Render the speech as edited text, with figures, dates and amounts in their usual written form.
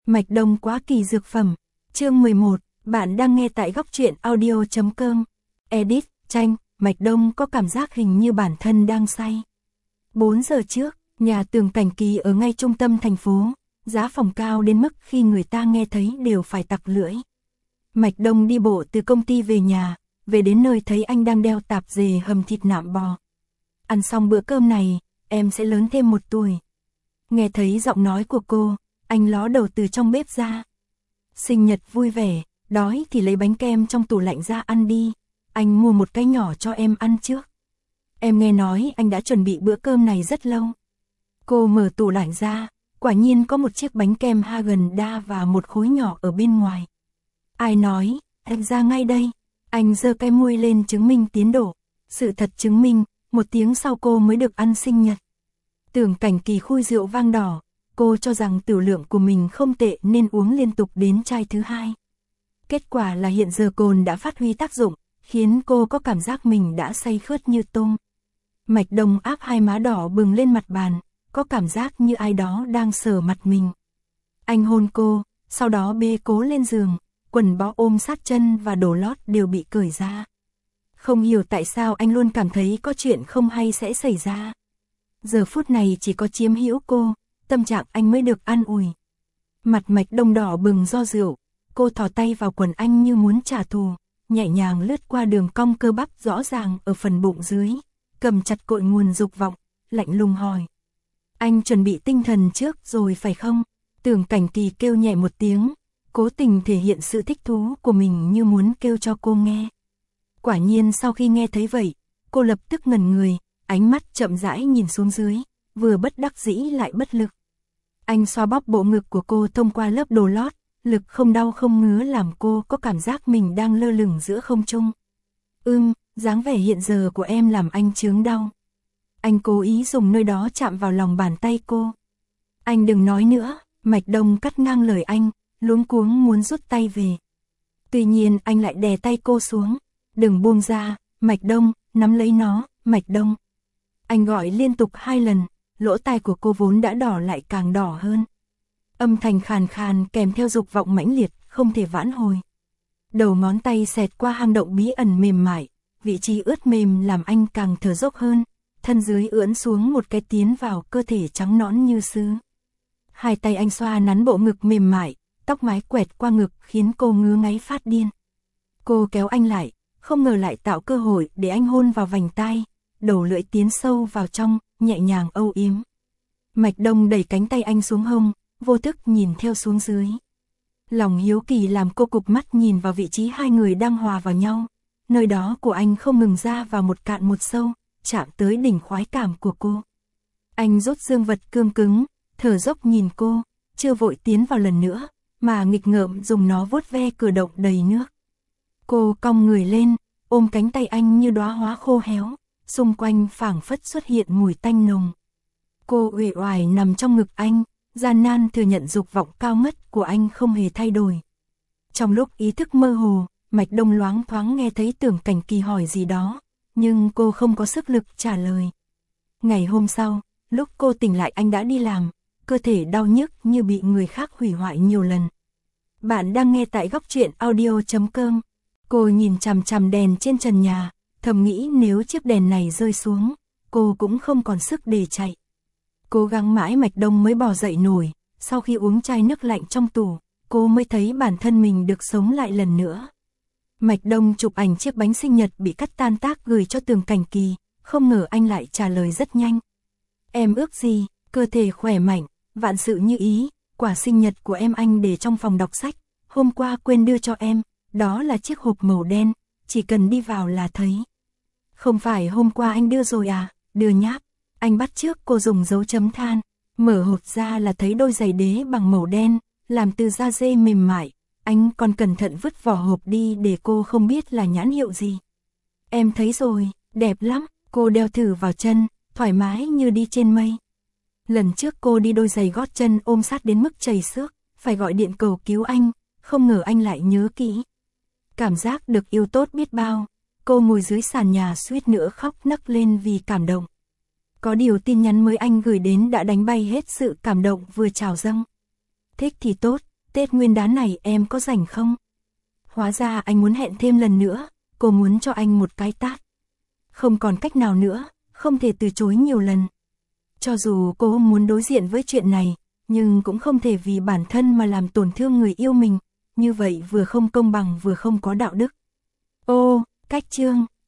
Mạch Đông quá kỳ dược phẩm. Chương 11, bạn đang nghe tại góc truyện audio.com. Edit, tranh, Mạch Đông có cảm giác hình như bản thân đang say. 4 giờ trước, nhà Tường Cảnh Kỳ ở ngay trung tâm thành phố, giá phòng cao đến mức khi người ta nghe thấy đều phải tặc lưỡi. Mạch Đông đi bộ từ công ty về nhà, về đến nơi thấy anh đang đeo tạp dề hầm thịt nạm bò. Ăn xong bữa cơm này, em sẽ lớn thêm 1 tuổi. Nghe thấy giọng nói của cô, anh ló đầu từ trong bếp ra. Sinh nhật vui vẻ, đói thì lấy bánh kem trong tủ lạnh ra ăn đi. Anh mua một cái nhỏ cho em ăn trước. Em nghe nói anh đã chuẩn bị bữa cơm này rất lâu. Cô mở tủ lạnh ra, quả nhiên có một chiếc bánh kem Häagen-Dazs và một khối nhỏ ở bên ngoài. Ai nói, em ra ngay đây. Anh giơ cái muôi lên chứng minh tiến độ. Sự thật chứng minh, 1 tiếng sau cô mới được ăn sinh nhật. Tường Cảnh Kỳ khui rượu vang đỏ, cô cho rằng tiểu lượng của mình không tệ nên uống liên tục đến chai thứ 2. Kết quả là hiện giờ cồn đã phát huy tác dụng, khiến cô có cảm giác mình đã say khướt như tôm. Mạch Đông áp 2 má đỏ bừng lên mặt bàn, có cảm giác như ai đó đang sờ mặt mình. Anh hôn cô, sau đó bê cô lên giường, quần bó ôm sát chân và đồ lót đều bị cởi ra. Không hiểu tại sao anh luôn cảm thấy có chuyện không hay sẽ xảy ra. Giờ phút này chỉ có chiếm hữu cô, tâm trạng anh mới được an ủi. Mặt Mạch Đông đỏ bừng do rượu, cô thò tay vào quần anh như muốn trả thù, nhẹ nhàng lướt qua đường cong cơ bắp rõ ràng ở phần bụng dưới, cầm chặt cội nguồn dục vọng, lạnh lùng hỏi. Anh chuẩn bị tinh thần trước rồi phải không? Tường Cảnh Kỳ kêu nhẹ một tiếng, cố tình thể hiện sự thích thú của mình như muốn kêu cho cô nghe. Quả nhiên sau khi nghe thấy vậy, cô lập tức ngẩn người, ánh mắt chậm rãi nhìn xuống dưới, vừa bất đắc dĩ lại bất lực. Anh xoa bóp bộ ngực của cô thông qua lớp đồ lót, lực không đau không ngứa làm cô có cảm giác mình đang lơ lửng giữa không trung. Dáng vẻ hiện giờ của em làm anh chướng đau. Anh cố ý dùng nơi đó chạm vào lòng bàn tay cô. Anh đừng nói nữa, Mạch Đông cắt ngang lời anh, luống cuống muốn rút tay về. Tuy nhiên anh lại đè tay cô xuống. Đừng buông ra, Mạch Đông, nắm lấy nó, Mạch Đông. Anh gọi liên tục 2 lần, lỗ tai của cô vốn đã đỏ lại càng đỏ hơn. Âm thanh khàn khàn kèm theo dục vọng mãnh liệt, không thể vãn hồi. Đầu ngón tay xẹt qua hang động bí ẩn mềm mại, vị trí ướt mềm làm anh càng thở dốc hơn, thân dưới ưỡn xuống một cái tiến vào cơ thể trắng nõn như sứ. 2 tay anh xoa nắn bộ ngực mềm mại, tóc mái quẹt qua ngực khiến cô ngứa ngáy phát điên. Cô kéo anh lại, không ngờ lại tạo cơ hội để anh hôn vào vành tai, đầu lưỡi tiến sâu vào trong, nhẹ nhàng âu yếm. Mạch Đông đẩy cánh tay anh xuống hông, vô thức nhìn theo xuống dưới. Lòng hiếu kỳ làm cô cụp mắt nhìn vào vị trí 2 người đang hòa vào nhau. Nơi đó của anh không ngừng ra vào một cạn một sâu, chạm tới đỉnh khoái cảm của cô. Anh rút dương vật cương cứng, thở dốc nhìn cô, chưa vội tiến vào lần nữa, mà nghịch ngợm dùng nó vuốt ve cửa động đầy nước. Cô cong người lên, ôm cánh tay anh như đóa hoa khô héo, xung quanh phảng phất xuất hiện mùi tanh nồng. Cô uể oải nằm trong ngực anh, gian nan thừa nhận dục vọng cao ngất của anh không hề thay đổi. Trong lúc ý thức mơ hồ, Mạch Đông loáng thoáng nghe thấy Tường Cảnh Kỳ hỏi gì đó, nhưng cô không có sức lực trả lời. Ngày hôm sau, lúc cô tỉnh lại anh đã đi làm, cơ thể đau nhức như bị người khác hủy hoại nhiều lần. Bạn đang nghe tại góc truyện audio.com. Cô nhìn chằm chằm đèn trên trần nhà, thầm nghĩ nếu chiếc đèn này rơi xuống, cô cũng không còn sức để chạy. Cố gắng mãi Mạch Đông mới bò dậy nổi, sau khi uống chai nước lạnh trong tủ, cô mới thấy bản thân mình được sống lại lần nữa. Mạch Đông chụp ảnh chiếc bánh sinh nhật bị cắt tan tác gửi cho Tường Cảnh Kỳ, không ngờ anh lại trả lời rất nhanh. Em ước gì, cơ thể khỏe mạnh, vạn sự như ý, quả sinh nhật của em anh để trong phòng đọc sách, hôm qua quên đưa cho em, đó là chiếc hộp màu đen, chỉ cần đi vào là thấy. Không phải hôm qua anh đưa rồi à, đưa nháp. Anh bắt chước cô dùng dấu chấm than, mở hộp ra là thấy đôi giày đế bằng màu đen, làm từ da dê mềm mại. Anh còn cẩn thận vứt vỏ hộp đi để cô không biết là nhãn hiệu gì. Em thấy rồi, đẹp lắm, cô đeo thử vào chân, thoải mái như đi trên mây. Lần trước cô đi đôi giày gót chân ôm sát đến mức chảy xước, phải gọi điện cầu cứu anh, không ngờ anh lại nhớ kỹ. Cảm giác được yêu tốt biết bao, cô ngồi dưới sàn nhà suýt nữa khóc nấc lên vì cảm động. Có điều tin nhắn mới anh gửi đến đã đánh bay hết sự cảm động vừa trào dâng. Thích thì tốt, Tết Nguyên đán này em có rảnh không? Hóa ra anh muốn hẹn thêm lần nữa, cô muốn cho anh một cái tát. Không còn cách nào nữa, không thể từ chối nhiều lần. Cho dù cô muốn đối diện với chuyện này, nhưng cũng không thể vì bản thân mà làm tổn thương người yêu mình, như vậy vừa không công bằng vừa không có đạo đức. Ô, cách chương.